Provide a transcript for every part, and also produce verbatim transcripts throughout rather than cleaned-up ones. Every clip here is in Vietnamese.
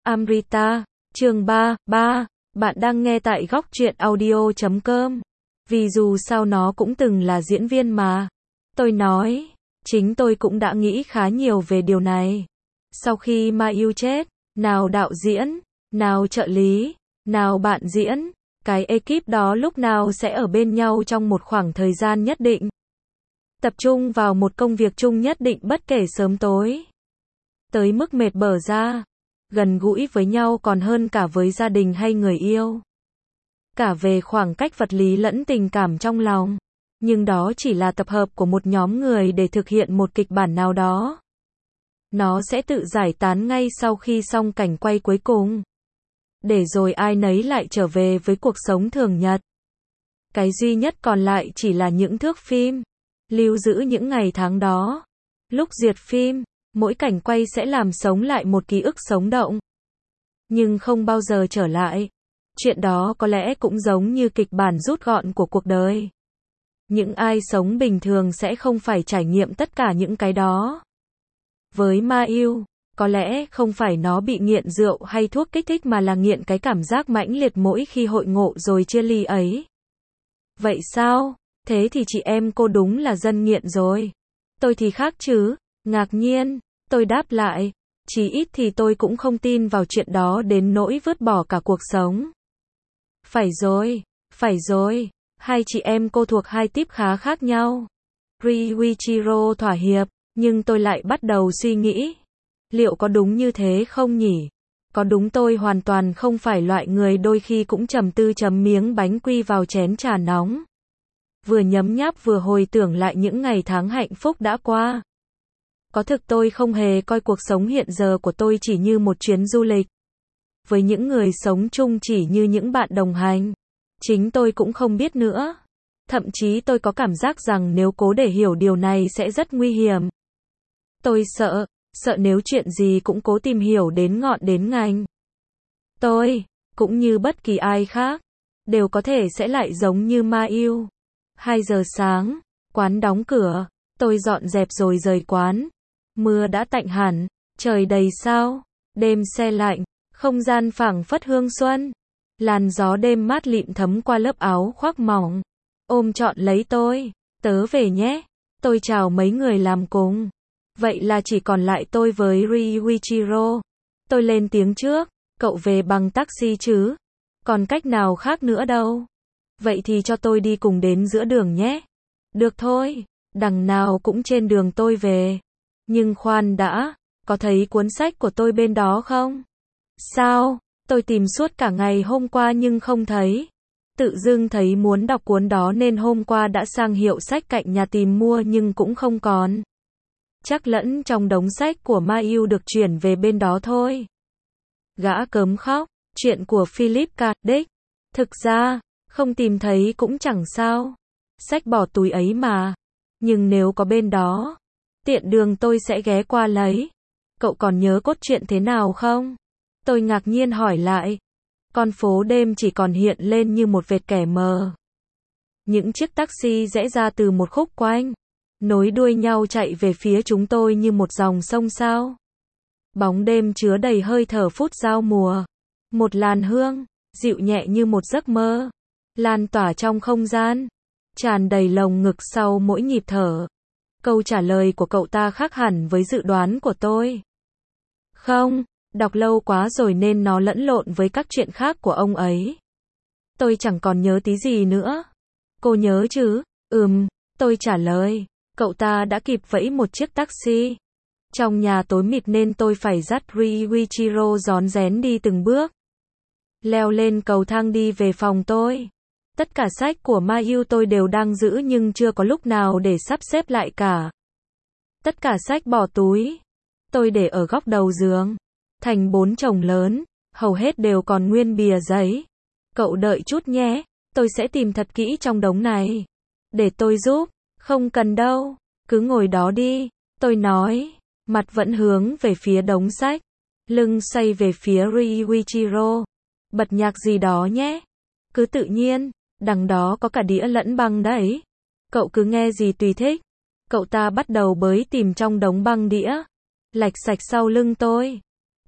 Amrita, chương ba, ba, bạn đang nghe tại góc truyện audio chấm com. Vì dù sao nó cũng từng là diễn viên mà. Tôi nói, chính tôi cũng đã nghĩ khá nhiều về điều này. Sau khi Ma Yêu chết, nào đạo diễn, nào trợ lý, nào bạn diễn, cái ekip đó lúc nào sẽ ở bên nhau trong một khoảng thời gian nhất định. Tập trung vào một công việc chung nhất định bất kể sớm tối. Tới mức mệt bở ra. Gần gũi với nhau còn hơn cả với gia đình hay người yêu. Cả về khoảng cách vật lý lẫn tình cảm trong lòng. Nhưng đó chỉ là tập hợp của một nhóm người để thực hiện một kịch bản nào đó. Nó sẽ tự giải tán ngay sau khi xong cảnh quay cuối cùng. Để rồi ai nấy lại trở về với cuộc sống thường nhật. Cái duy nhất còn lại chỉ là những thước phim. Lưu giữ những ngày tháng đó. Lúc duyệt phim, mỗi cảnh quay sẽ làm sống lại một ký ức sống động. Nhưng không bao giờ trở lại. Chuyện đó có lẽ cũng giống như kịch bản rút gọn của cuộc đời. Những ai sống bình thường sẽ không phải trải nghiệm tất cả những cái đó. Với Ma Yêu, có lẽ không phải nó bị nghiện rượu hay thuốc kích thích mà là nghiện cái cảm giác mãnh liệt mỗi khi hội ngộ rồi chia ly ấy. Vậy sao? Thế thì chị em cô đúng là dân nghiện rồi. Tôi thì khác chứ. Ngạc nhiên, tôi đáp lại. Chí ít thì tôi cũng không tin vào chuyện đó đến nỗi vứt bỏ cả cuộc sống. Phải rồi, phải rồi. Hai chị em cô thuộc hai típ khá khác nhau. Ryuichiro thỏa hiệp, nhưng tôi lại bắt đầu suy nghĩ. Liệu có đúng như thế không nhỉ? Có đúng tôi hoàn toàn không phải loại người đôi khi cũng trầm tư chấm miếng bánh quy vào chén trà nóng. Vừa nhấm nháp vừa hồi tưởng lại những ngày tháng hạnh phúc đã qua. Có thực tôi không hề coi cuộc sống hiện giờ của tôi chỉ như một chuyến du lịch. Với những người sống chung chỉ như những bạn đồng hành. Chính tôi cũng không biết nữa. Thậm chí tôi có cảm giác rằng nếu cố để hiểu điều này sẽ rất nguy hiểm. Tôi sợ, sợ nếu chuyện gì cũng cố tìm hiểu đến ngọn đến ngành. Tôi, cũng như bất kỳ ai khác, đều có thể sẽ lại giống như Ma Yêu. Hai giờ sáng, quán đóng cửa, tôi dọn dẹp rồi rời quán. Mưa đã tạnh hẳn, trời đầy sao, đêm se lạnh, không gian phảng phất hương xuân. Làn gió đêm mát lịm thấm qua lớp áo khoác mỏng. Ôm trọn lấy tôi, tớ về nhé. Tôi chào mấy người làm cùng. Vậy là chỉ còn lại tôi với Ryuichiro. Tôi lên tiếng trước, cậu về bằng taxi chứ? Còn cách nào khác nữa đâu. Vậy thì cho tôi đi cùng đến giữa đường nhé. Được thôi, đằng nào cũng trên đường tôi về. Nhưng khoan đã, có thấy cuốn sách của tôi bên đó không? Sao? Tôi tìm suốt cả ngày hôm qua nhưng không thấy. Tự dưng thấy muốn đọc cuốn đó nên hôm qua đã sang hiệu sách cạnh nhà tìm mua nhưng cũng không còn. Chắc lẫn trong đống sách của Ma Yêu được chuyển về bên đó thôi. Gã cớm khóc, chuyện của Philip K. Dick. Thực ra, không tìm thấy cũng chẳng sao. Sách bỏ túi ấy mà. Nhưng nếu có bên đó, tiện đường tôi sẽ ghé qua lấy. Cậu còn nhớ cốt truyện thế nào không? Tôi ngạc nhiên hỏi lại. Con phố đêm chỉ còn hiện lên như một vệt kẻ mờ. Những chiếc taxi rẽ ra từ một khúc quanh, nối đuôi nhau chạy về phía chúng tôi như một dòng sông sao. Bóng đêm chứa đầy hơi thở phút giao mùa. Một làn hương, dịu nhẹ như một giấc mơ, lan tỏa trong không gian, tràn đầy lồng ngực sau mỗi nhịp thở. Câu trả lời của cậu ta khác hẳn với dự đoán của tôi. Không, đọc lâu quá rồi nên nó lẫn lộn với các chuyện khác của ông ấy. Tôi chẳng còn nhớ tí gì nữa. Cô nhớ chứ? Ừm, tôi trả lời. Cậu ta đã kịp vẫy một chiếc taxi. Trong nhà tối mịt nên tôi phải dắt Ryuichiro rón rén đi từng bước. Leo lên cầu thang đi về phòng tôi. Tất cả sách của Ma Yêu tôi đều đang giữ nhưng chưa có lúc nào để sắp xếp lại cả. Tất cả sách bỏ túi. Tôi để ở góc đầu giường. Thành bốn chồng lớn. Hầu hết đều còn nguyên bìa giấy. Cậu đợi chút nhé. Tôi sẽ tìm thật kỹ trong đống này. Để tôi giúp. Không cần đâu. Cứ ngồi đó đi. Tôi nói. Mặt vẫn hướng về phía đống sách. Lưng xoay về phía Ryuichiro. Bật nhạc gì đó nhé. Cứ tự nhiên. Đằng đó có cả đĩa lẫn băng đấy. Cậu cứ nghe gì tùy thích. Cậu ta bắt đầu bới tìm trong đống băng đĩa. Lạch sạch sau lưng tôi.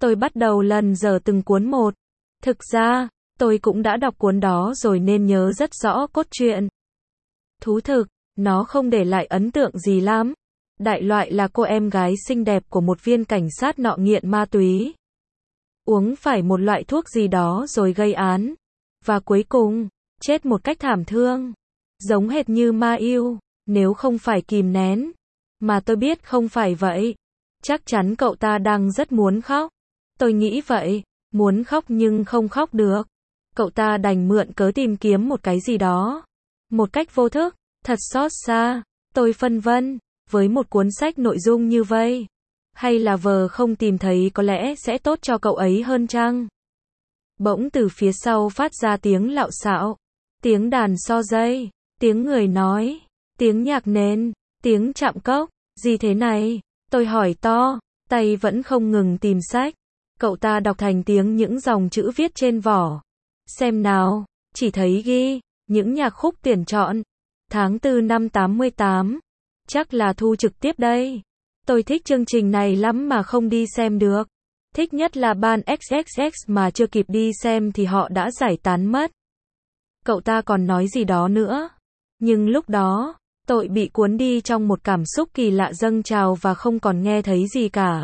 Tôi bắt đầu lần dở từng cuốn một. Thực ra, tôi cũng đã đọc cuốn đó rồi nên nhớ rất rõ cốt truyện. Thú thực, nó không để lại ấn tượng gì lắm. Đại loại là cô em gái xinh đẹp của một viên cảnh sát nọ nghiện ma túy. Uống phải một loại thuốc gì đó rồi gây án. Và cuối cùng, chết một cách thảm thương. Giống hệt như Ma Yêu, nếu không phải kìm nén. Mà tôi biết không phải vậy. Chắc chắn cậu ta đang rất muốn khóc. Tôi nghĩ vậy, muốn khóc nhưng không khóc được. Cậu ta đành mượn cớ tìm kiếm một cái gì đó. Một cách vô thức, thật xót xa. Tôi phân vân, với một cuốn sách nội dung như vậy. Hay là vờ không tìm thấy có lẽ sẽ tốt cho cậu ấy hơn chăng? Bỗng từ phía sau phát ra tiếng lạo xạo. Tiếng đàn so dây, tiếng người nói, tiếng nhạc nền, tiếng chạm cốc. Gì thế này? Tôi hỏi to, tay vẫn không ngừng tìm sách. Cậu ta đọc thành tiếng những dòng chữ viết trên vỏ. Xem nào, chỉ thấy ghi, những nhạc khúc tuyển chọn. Tháng tư năm tám mươi tám. Chắc là thu trực tiếp đây. Tôi thích chương trình này lắm mà không đi xem được. Thích nhất là ban ích ích ích mà chưa kịp đi xem thì họ đã giải tán mất. Cậu ta còn nói gì đó nữa. Nhưng lúc đó, tôi bị cuốn đi trong một cảm xúc kỳ lạ dâng trào và không còn nghe thấy gì cả.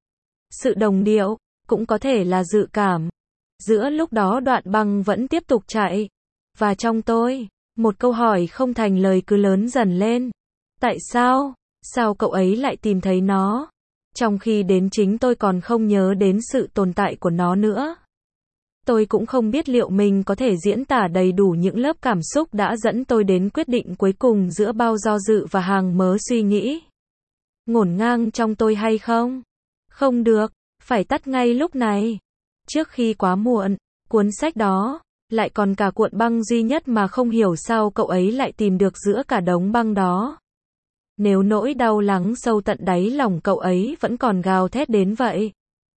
Sự đồng điệu, cũng có thể là dự cảm. Giữa lúc đó đoạn băng vẫn tiếp tục chạy. Và trong tôi, một câu hỏi không thành lời cứ lớn dần lên. Tại sao? Sao cậu ấy lại tìm thấy nó? Trong khi đến chính tôi còn không nhớ đến sự tồn tại của nó nữa. Tôi cũng không biết liệu mình có thể diễn tả đầy đủ những lớp cảm xúc đã dẫn tôi đến quyết định cuối cùng giữa bao do dự và hàng mớ suy nghĩ ngổn ngang trong tôi hay không? Không được, phải tắt ngay lúc này. Trước khi quá muộn, cuốn sách đó, lại còn cả cuộn băng duy nhất mà không hiểu sao cậu ấy lại tìm được giữa cả đống băng đó. Nếu nỗi đau lắng sâu tận đáy lòng cậu ấy vẫn còn gào thét đến vậy.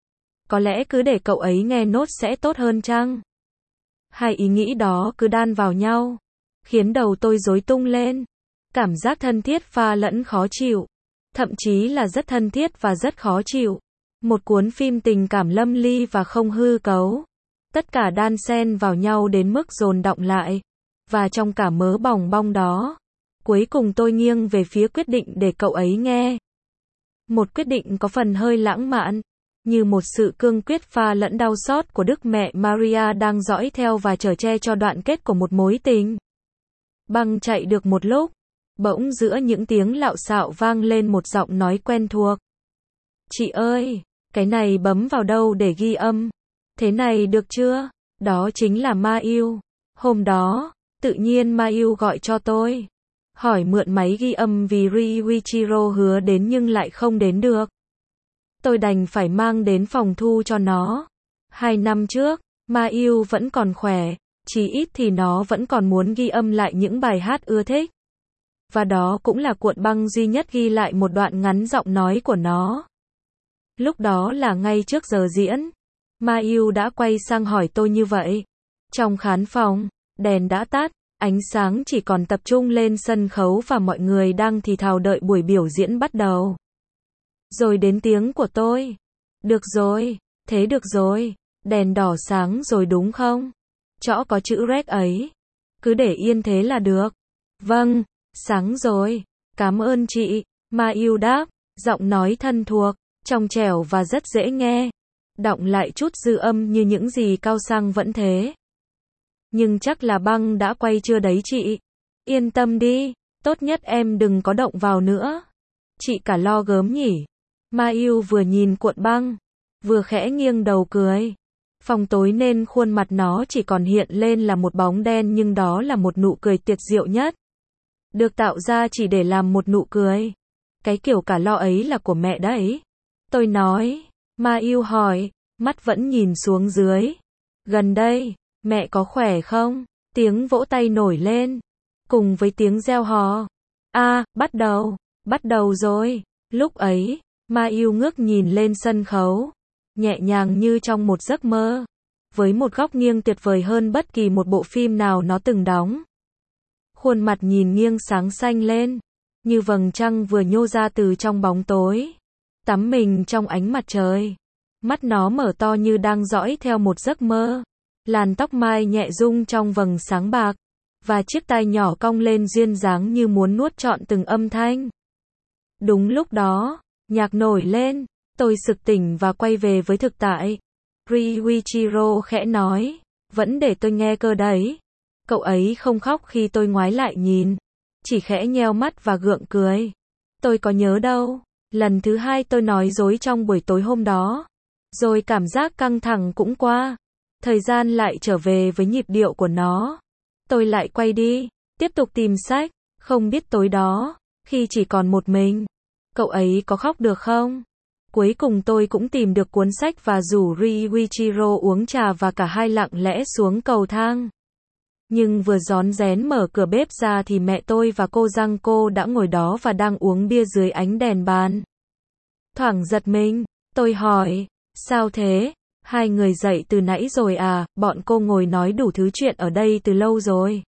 Có lẽ cứ để cậu ấy nghe nốt sẽ tốt hơn chăng? Hai ý nghĩ đó cứ đan vào nhau, khiến đầu tôi rối tung lên. Cảm giác thân thiết pha lẫn khó chịu. Thậm chí là rất thân thiết và rất khó chịu. Một cuốn phim tình cảm lâm ly và không hư cấu. Tất cả đan xen vào nhau đến mức dồn đọng lại. Và trong cả mớ bòng bong đó, cuối cùng tôi nghiêng về phía quyết định để cậu ấy nghe. Một quyết định có phần hơi lãng mạn, như một sự cương quyết pha lẫn đau xót của Đức Mẹ Maria đang dõi theo và chở che cho đoạn kết của một mối tình. Băng chạy được một lúc, bỗng giữa những tiếng lạo xạo vang lên một giọng nói quen thuộc. Chị ơi, cái này bấm vào đâu để ghi âm? Thế này được chưa? Đó chính là Ma Yêu. Hôm đó, tự nhiên Ma Yêu gọi cho tôi. Hỏi mượn máy ghi âm vì Ryuichiro hứa đến nhưng lại không đến được. Tôi đành phải mang đến phòng thu cho nó. Hai năm trước, Ma Yêu vẫn còn khỏe, chí ít thì nó vẫn còn muốn ghi âm lại những bài hát ưa thích. Và đó cũng là cuộn băng duy nhất ghi lại một đoạn ngắn giọng nói của nó. Lúc đó là ngay trước giờ diễn. Ma Yêu đã quay sang hỏi tôi như vậy. Trong khán phòng, đèn đã tắt, ánh sáng chỉ còn tập trung lên sân khấu và mọi người đang thì thào đợi buổi biểu diễn bắt đầu. Rồi đến tiếng của tôi. Được rồi, thế được rồi, đèn đỏ sáng rồi đúng không? Chỗ có chữ rec ấy. Cứ để yên thế là được. Vâng, sáng rồi, cảm ơn chị. Ma Yêu đáp, giọng nói thân thuộc, trong trẻo và rất dễ nghe. Đọng lại chút dư âm như những gì Cao Sang vẫn thế. Nhưng chắc là băng đã quay chưa đấy chị. Yên tâm đi, tốt nhất em đừng có động vào nữa. Chị cả lo gớm nhỉ. Ma Yêu vừa nhìn cuộn băng, vừa khẽ nghiêng đầu cười. Phòng tối nên khuôn mặt nó chỉ còn hiện lên là một bóng đen nhưng đó là một nụ cười tuyệt diệu nhất. Được tạo ra chỉ để làm một nụ cười. Cái kiểu cả lo ấy là của mẹ đấy. Tôi nói. Ma Yêu hỏi, mắt vẫn nhìn xuống dưới. Gần đây, mẹ có khỏe không? Tiếng vỗ tay nổi lên, cùng với tiếng reo hò. A, à, bắt đầu, bắt đầu rồi. Lúc ấy, Ma Yêu ngước nhìn lên sân khấu, nhẹ nhàng như trong một giấc mơ, với một góc nghiêng tuyệt vời hơn bất kỳ một bộ phim nào nó từng đóng. Khuôn mặt nhìn nghiêng sáng xanh lên, như vầng trăng vừa nhô ra từ trong bóng tối, tắm mình trong ánh mặt trời. Mắt nó mở to như đang dõi theo một giấc mơ. Làn tóc mai nhẹ rung trong vầng sáng bạc. Và chiếc tai nhỏ cong lên duyên dáng như muốn nuốt trọn từng âm thanh. Đúng lúc đó, nhạc nổi lên. Tôi sực tỉnh và quay về với thực tại. Ryuichiro khẽ nói. Vẫn để tôi nghe cơ đấy. Cậu ấy không khóc khi tôi ngoái lại nhìn. Chỉ khẽ nheo mắt và gượng cười. Tôi có nhớ đâu. Lần thứ hai tôi nói dối trong buổi tối hôm đó. Rồi cảm giác căng thẳng cũng qua. Thời gian lại trở về với nhịp điệu của nó. Tôi lại quay đi. Tiếp tục tìm sách. Không biết tối đó, khi chỉ còn một mình, cậu ấy có khóc được không? Cuối cùng tôi cũng tìm được cuốn sách và rủ Ryuichiro uống trà và cả hai lặng lẽ xuống cầu thang. Nhưng vừa rón rén mở cửa bếp ra thì mẹ tôi và cô Giangco đã ngồi đó và đang uống bia dưới ánh đèn bàn. Thoảng giật mình, tôi hỏi, sao thế? Hai người dậy từ nãy rồi à? Bọn cô ngồi nói đủ thứ chuyện ở đây từ lâu rồi.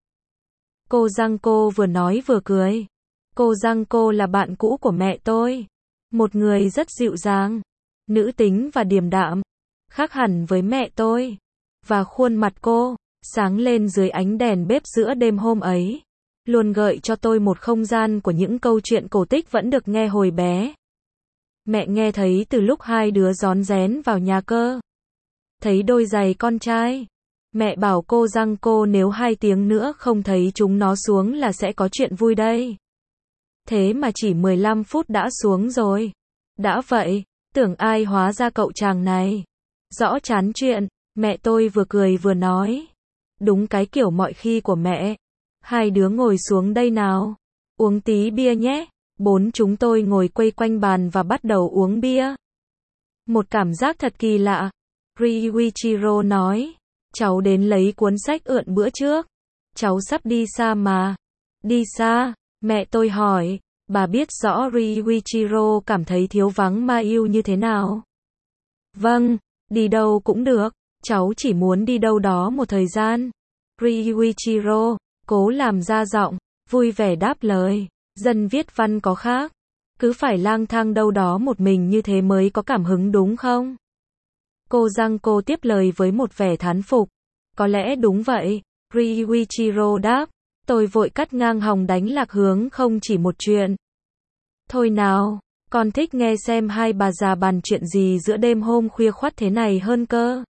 Cô Giangco vừa nói vừa cười. Cô Giangco là bạn cũ của mẹ tôi. Một người rất dịu dàng, nữ tính và điềm đạm, khác hẳn với mẹ tôi. Và khuôn mặt cô, sáng lên dưới ánh đèn bếp giữa đêm hôm ấy, luôn gợi cho tôi một không gian của những câu chuyện cổ tích vẫn được nghe hồi bé. Mẹ nghe thấy từ lúc hai đứa rón rén vào nhà cơ. Thấy đôi giày con trai. Mẹ bảo cô Giangco nếu hai tiếng nữa không thấy chúng nó xuống là sẽ có chuyện vui đây. Thế mà chỉ mười lăm phút đã xuống rồi. Đã vậy, tưởng ai hóa ra cậu chàng này. Rõ chán chuyện, mẹ tôi vừa cười vừa nói. Đúng cái kiểu mọi khi của mẹ. Hai đứa ngồi xuống đây nào. Uống tí bia nhé. Bốn chúng tôi ngồi quây quanh bàn và bắt đầu uống bia. Một cảm giác thật kỳ lạ. Ryuichiro nói. Cháu đến lấy cuốn sách ượn bữa trước. Cháu sắp đi xa mà. Đi xa? Mẹ tôi hỏi. Bà biết rõ Ryuichiro cảm thấy thiếu vắng Ma Yêu như thế nào. Vâng, đi đâu cũng được. Cháu chỉ muốn đi đâu đó một thời gian. Ryuichiro cố làm ra giọng, vui vẻ đáp lời. Dân viết văn có khác. Cứ phải lang thang đâu đó một mình như thế mới có cảm hứng đúng không? Cô Giangco tiếp lời với một vẻ thán phục. Có lẽ đúng vậy. Ryuichiro đáp. Tôi vội cắt ngang hòng đánh lạc hướng không chỉ một chuyện. Thôi nào, con thích nghe xem hai bà già bàn chuyện gì giữa đêm hôm khuya khoắt thế này hơn cơ.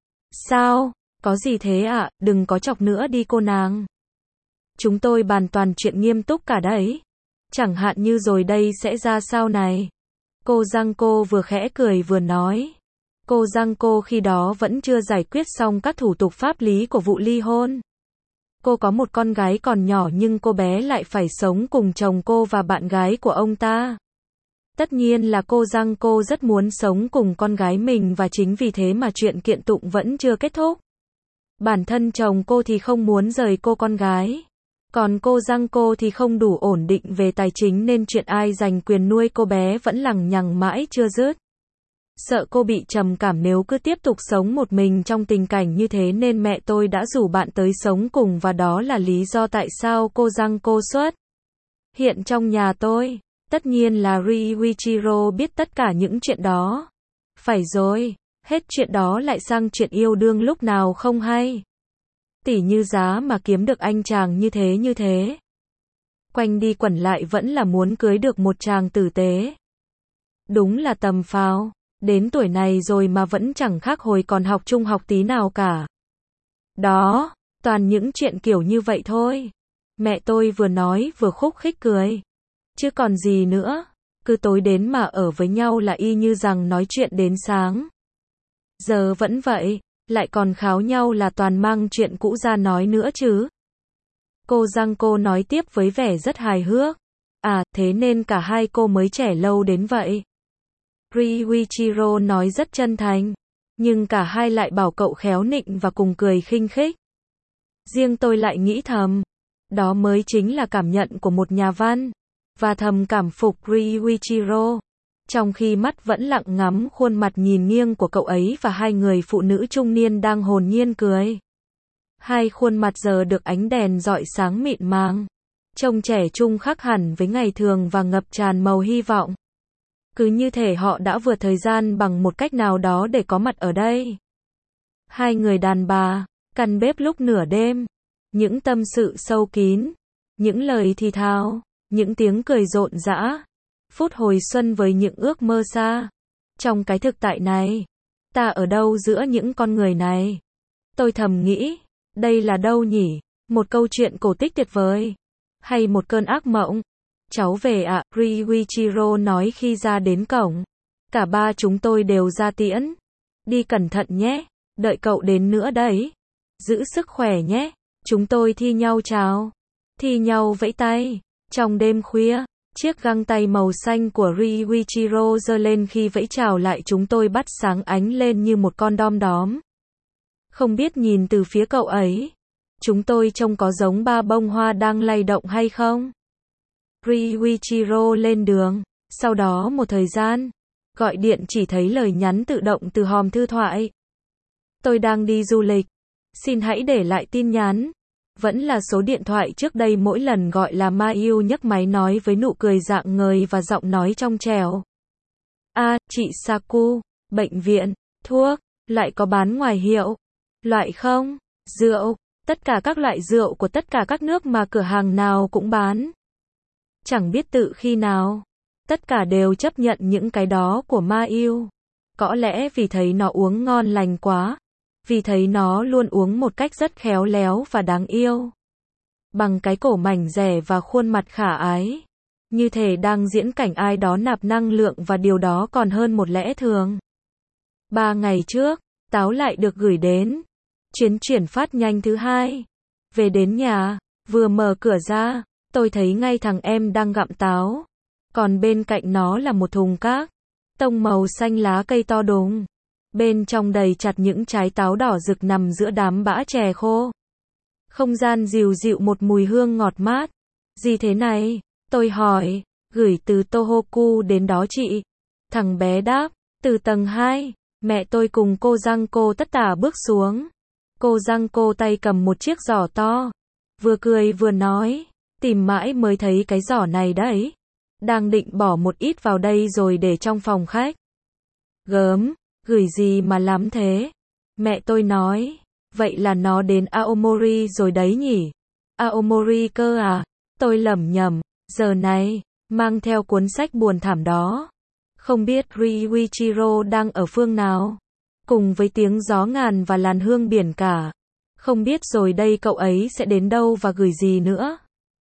Sao? Có gì thế ạ? À? Đừng có chọc nữa đi cô nàng. Chúng tôi bàn toàn chuyện nghiêm túc cả đấy. Chẳng hạn như rồi đây sẽ ra sao này. Cô Giangco vừa khẽ cười vừa nói. Cô Giangco khi đó vẫn chưa giải quyết xong các thủ tục pháp lý của vụ ly hôn. Cô có một con gái còn nhỏ nhưng cô bé lại phải sống cùng chồng cô và bạn gái của ông ta. Tất nhiên là cô Giangco rất muốn sống cùng con gái mình và chính vì thế mà chuyện kiện tụng vẫn chưa kết thúc. Bản thân chồng cô thì không muốn rời cô con gái. Còn cô Giangco thì không đủ ổn định về tài chính nên chuyện ai giành quyền nuôi cô bé vẫn lằng nhằng mãi chưa dứt. Sợ cô bị trầm cảm nếu cứ tiếp tục sống một mình trong tình cảnh như thế nên mẹ tôi đã rủ bạn tới sống cùng và đó là lý do tại sao cô Giangco xuất hiện trong nhà tôi. Tất nhiên là Ryuichiro biết tất cả những chuyện đó. Phải rồi, hết chuyện đó lại sang chuyện yêu đương lúc nào không hay. Tỉ như giá mà kiếm được anh chàng như thế như thế. Quanh đi quẩn lại vẫn là muốn cưới được một chàng tử tế. Đúng là tầm phào. Đến tuổi này rồi mà vẫn chẳng khác hồi còn học trung học tí nào cả. Đó, toàn những chuyện kiểu như vậy thôi. Mẹ tôi vừa nói vừa khúc khích cười. Chứ còn gì nữa, cứ tối đến mà ở với nhau là y như rằng nói chuyện đến sáng. Giờ vẫn vậy, lại còn kháo nhau là toàn mang chuyện cũ ra nói nữa chứ. Cô Giangco nói tiếp với vẻ rất hài hước. À, thế nên cả hai cô mới trẻ lâu đến vậy. Ryuichiro nói rất chân thành, nhưng cả hai lại bảo cậu khéo nịnh và cùng cười khinh khích. Riêng tôi lại nghĩ thầm, đó mới chính là cảm nhận của một nhà văn, và thầm cảm phục Ryuichiro, trong khi mắt vẫn lặng ngắm khuôn mặt nhìn nghiêng của cậu ấy và hai người phụ nữ trung niên đang hồn nhiên cười. Hai khuôn mặt giờ được ánh đèn rọi sáng mịn màng, trông trẻ trung khác hẳn với ngày thường và ngập tràn màu hy vọng. Cứ như thể họ đã vượt thời gian bằng một cách nào đó để có mặt ở đây. Hai người đàn bà, căn bếp lúc nửa đêm, những tâm sự sâu kín, những lời thì thào, những tiếng cười rộn rã, phút hồi xuân với những ước mơ xa. Trong cái thực tại này, ta ở đâu giữa những con người này? Tôi thầm nghĩ, đây là đâu nhỉ? Một câu chuyện cổ tích tuyệt vời, hay một cơn ác mộng? Cháu về ạ, à, Ryuichiro nói khi ra đến cổng. Cả ba chúng tôi đều ra tiễn. Đi cẩn thận nhé, đợi cậu đến nữa đấy. Giữ sức khỏe nhé. Chúng tôi thi nhau chào, thi nhau vẫy tay. Trong đêm khuya, chiếc găng tay màu xanh của Ryuichiro giơ lên khi vẫy chào lại chúng tôi bắt sáng ánh lên như một con đom đóm. Không biết nhìn từ phía cậu ấy, chúng tôi trông có giống ba bông hoa đang lay động hay không? Ryuichiro lên đường, sau đó một thời gian, gọi điện chỉ thấy lời nhắn tự động từ hòm thư thoại. Tôi đang đi du lịch, xin hãy để lại tin nhắn. Vẫn là số điện thoại trước đây mỗi lần gọi là Ma Yêu nhấc máy nói với nụ cười rạng ngời và giọng nói trong trẻo. A, à, chị Saku, bệnh viện, thuốc, lại có bán ngoài hiệu. Loại không? Rượu, tất cả các loại rượu của tất cả các nước mà cửa hàng nào cũng bán. Chẳng biết tự khi nào, tất cả đều chấp nhận những cái đó của Ma Yêu. Có lẽ vì thấy nó uống ngon lành quá, vì thấy nó luôn uống một cách rất khéo léo và đáng yêu. Bằng cái cổ mảnh dẻ và khuôn mặt khả ái. Như thể đang diễn cảnh ai đó nạp năng lượng và điều đó còn hơn một lẽ thường. Ba ngày trước, táo lại được gửi đến. Chuyến chuyển phát nhanh thứ hai. Về đến nhà, vừa mở cửa ra, tôi thấy ngay thằng em đang gặm táo. Còn bên cạnh nó là một thùng các tông màu xanh lá cây to đùng. Bên trong đầy chặt những trái táo đỏ rực nằm giữa đám bã chè khô. Không gian dịu dịu một mùi hương ngọt mát. Gì thế này? Tôi hỏi. Gửi từ Tohoku đến đó chị. Thằng bé đáp. Từ tầng hai. Mẹ tôi cùng cô Giang cô tất tả bước xuống. Cô Giang cô tay cầm một chiếc giỏ to. Vừa cười vừa nói. Tìm mãi mới thấy cái giỏ này đấy. Đang định bỏ một ít vào đây rồi để trong phòng khách. Gớm. Gửi gì mà lắm thế? Mẹ tôi nói. Vậy là nó đến Aomori rồi đấy nhỉ? Aomori cơ à? Tôi lẩm nhẩm. Giờ này, mang theo cuốn sách buồn thảm đó. Không biết Ryuichiro đang ở phương nào? Cùng với tiếng gió ngàn và làn hương biển cả. Không biết rồi đây cậu ấy sẽ đến đâu và gửi gì nữa?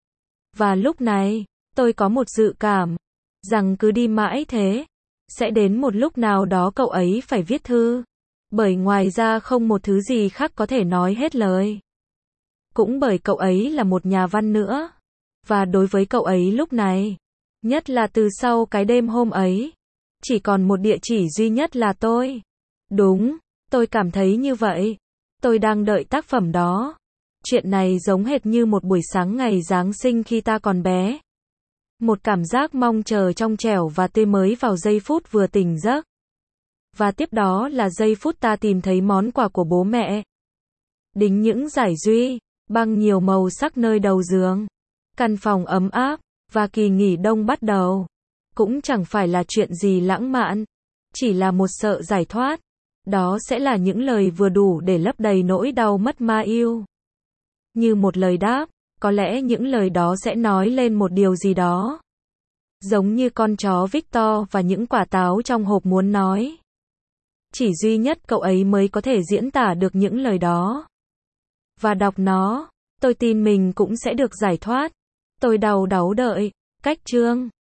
Và lúc này, tôi có một dự cảm. Rằng cứ đi mãi thế. Sẽ đến một lúc nào đó cậu ấy phải viết thư. Bởi ngoài ra không một thứ gì khác có thể nói hết lời. Cũng bởi cậu ấy là một nhà văn nữa. Và đối với cậu ấy lúc này, nhất là từ sau cái đêm hôm ấy, chỉ còn một địa chỉ duy nhất là tôi. Đúng, tôi cảm thấy như vậy. Tôi đang đợi tác phẩm đó. Chuyện này giống hệt như một buổi sáng ngày Giáng sinh khi ta còn bé. Một cảm giác mong chờ trong trẻo và tươi mới vào giây phút vừa tỉnh giấc. Và tiếp đó là giây phút ta tìm thấy món quà của bố mẹ. Đính những dải duy, băng nhiều màu sắc nơi đầu giường. Căn phòng ấm áp, và kỳ nghỉ đông bắt đầu. Cũng chẳng phải là chuyện gì lãng mạn. Chỉ là một sợ giải thoát. Đó sẽ là những lời vừa đủ để lấp đầy nỗi đau mất Ma Yêu. Như một lời đáp. Có lẽ những lời đó sẽ nói lên một điều gì đó. Giống như con chó Victor và những quả táo trong hộp muốn nói. Chỉ duy nhất cậu ấy mới có thể diễn tả được những lời đó. Và đọc nó, tôi tin mình cũng sẽ được giải thoát. Tôi đau đáu đợi. Cách chương